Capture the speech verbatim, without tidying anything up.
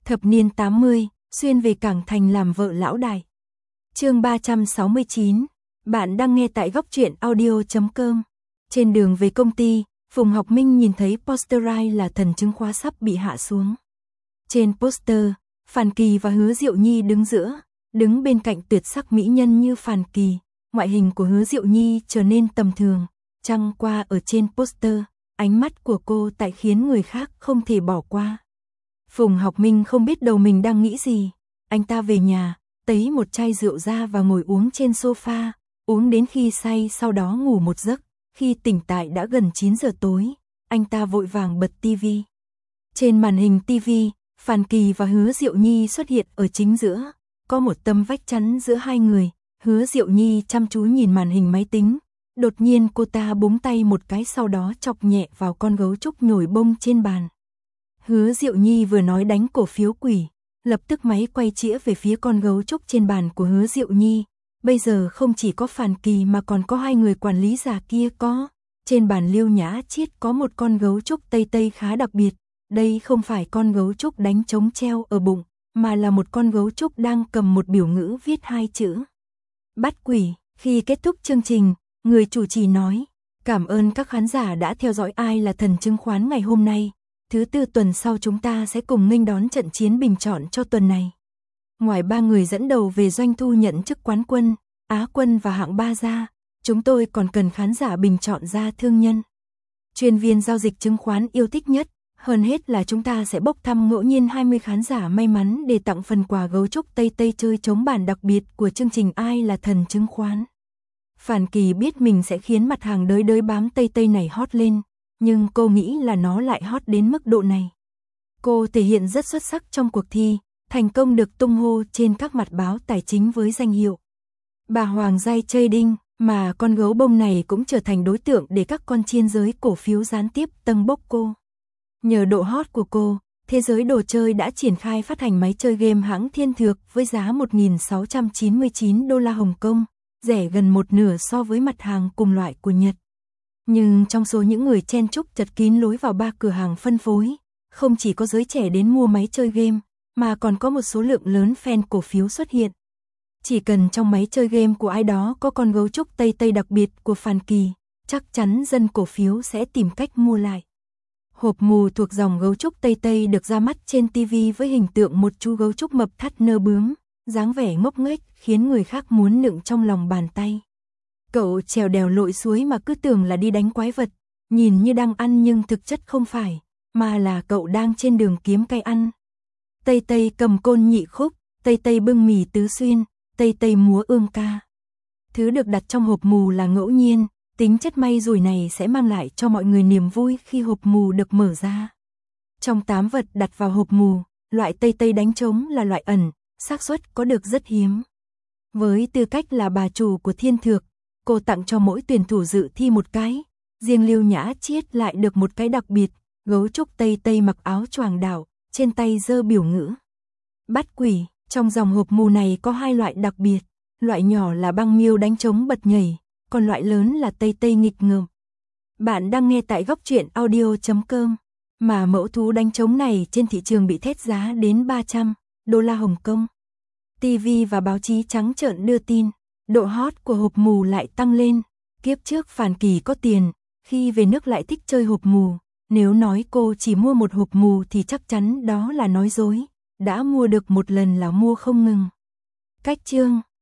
Thập niên tám mươi, xuyên về Cảng Thành làm vợ lão đại. Chương ba trăm sáu mươi chín. Bạn đang nghe tại góc truyện audio chấm com. Trên đường về công ty, Phùng Học Minh nhìn thấy posterized là thần chứng khóa sắp bị hạ xuống. Trên poster, Phàn Kỳ và Hứa Diệu Nhi đứng giữa, đứng bên cạnh tuyệt sắc mỹ nhân như Phàn Kỳ. Ngoại hình của Hứa Diệu Nhi trở nên tầm thường, chăng qua ở trên poster, ánh mắt của cô tại khiến người khác không thể bỏ qua. Phùng Học Minh không biết đầu mình đang nghĩ gì, anh ta về nhà, tấy một chai rượu ra và ngồi uống trên sofa, uống đến khi say sau đó ngủ một giấc, khi tỉnh tại đã gần chín giờ tối, anh ta vội vàng bật tivi. Trên màn hình tivi, Phàn Kỳ và Hứa Diệu Nhi xuất hiện ở chính giữa, có một tấm vách chắn giữa hai người, Hứa Diệu Nhi chăm chú nhìn màn hình máy tính, đột nhiên cô ta búng tay một cái sau đó chọc nhẹ vào con gấu trúc nhồi bông trên bàn. Hứa Diệu Nhi vừa nói đánh cổ phiếu quỷ, lập tức máy quay chĩa về phía con gấu trúc trên bàn của Hứa Diệu Nhi. Bây giờ không chỉ có Phàn Kỳ mà còn có hai người quản lý già kia có. Trên bàn Liêu Nhã Chiết có một con gấu trúc Tây Tây khá đặc biệt. Đây không phải con gấu trúc đánh trống treo ở bụng, mà là một con gấu trúc đang cầm một biểu ngữ viết hai chữ. Bắt quỷ. Khi kết thúc chương trình, người chủ trì nói, cảm ơn các khán giả đã theo dõi Ai là Thần Chứng Khoán ngày hôm nay. Thứ tư tuần sau chúng ta sẽ cùng nghênh đón trận chiến bình chọn cho tuần này. Ngoài ba người dẫn đầu về doanh thu nhận chức quán quân, Á quân và hạng ba ra, chúng tôi còn cần khán giả bình chọn ra thương nhân. Chuyên viên giao dịch chứng khoán yêu thích nhất, hơn hết là chúng ta sẽ bốc thăm ngẫu nhiên hai mươi khán giả may mắn để tặng phần quà gấu trúc Tây Tây chơi trống bản đặc biệt của chương trình Ai là Thần Chứng Khoán. Phàn Kỳ biết mình sẽ khiến mặt hàng đới đới bám Tây Tây này hot lên, nhưng cô nghĩ là nó lại hot đến mức độ này. Cô thể hiện rất xuất sắc trong cuộc thi, thành công được tung hô trên các mặt báo tài chính với danh hiệu Bà Hoàng Giai Trading, mà con gấu bông này cũng trở thành đối tượng để các con chiên giới cổ phiếu gián tiếp tâng bốc cô. Nhờ độ hot của cô, thế giới đồ chơi đã triển khai phát hành máy chơi game hãng Thiên Thược với giá một nghìn sáu trăm chín mươi chín đô la Hồng Kông, rẻ gần một nửa so với mặt hàng cùng loại của Nhật. Nhưng trong số những người chen chúc chật kín lối vào ba cửa hàng phân phối, không chỉ có giới trẻ đến mua máy chơi game, mà còn có một số lượng lớn fan cổ phiếu xuất hiện. Chỉ cần trong máy chơi game của ai đó có con gấu trúc Tây Tây đặc biệt của Phàn Kỳ, chắc chắn dân cổ phiếu sẽ tìm cách mua lại. Hộp mù thuộc dòng gấu trúc Tây Tây được ra mắt trên tivi với hình tượng một chú gấu trúc mập thắt nơ bướm, dáng vẻ ngốc nghếch khiến người khác muốn nựng trong lòng bàn tay. Cậu trèo đèo lội suối mà cứ tưởng là đi đánh quái vật, nhìn như đang ăn nhưng thực chất không phải, mà là cậu đang trên đường kiếm cây ăn. Tây Tây cầm côn nhị khúc, Tây Tây bưng mì tứ xuyên, Tây Tây múa ương ca. Thứ được đặt trong hộp mù là ngẫu nhiên, tính chất may rủi này sẽ mang lại cho mọi người niềm vui khi hộp mù được mở ra. Trong tám vật đặt vào hộp mù, loại Tây Tây đánh trống là loại ẩn, xác suất có được rất hiếm. Với tư cách là bà chủ của Thiên Thược, cô tặng cho mỗi tuyển thủ dự thi một cái, riêng Liêu Nhã Chiết lại được một cái đặc biệt, gấu trúc Tây Tây mặc áo choàng đảo, trên tay giơ biểu ngữ. Bắt quỷ, trong dòng hộp mù này có hai loại đặc biệt, loại nhỏ là băng miêu đánh trống bật nhảy, còn loại lớn là Tây Tây nghịch ngợm. Bạn đang nghe tại góc truyện audio chấm com, mà mẫu thú đánh trống này trên thị trường bị thét giá đến ba trăm đô la Hồng Kông. ti vi và báo chí trắng trợn đưa tin, độ hot của hộp mù lại tăng lên. Kiếp trước Phàn Kỳ có tiền, khi về nước lại thích chơi hộp mù. Nếu nói cô chỉ mua một hộp mù thì chắc chắn đó là nói dối. Đã mua được một lần là mua không ngừng. Cách chương,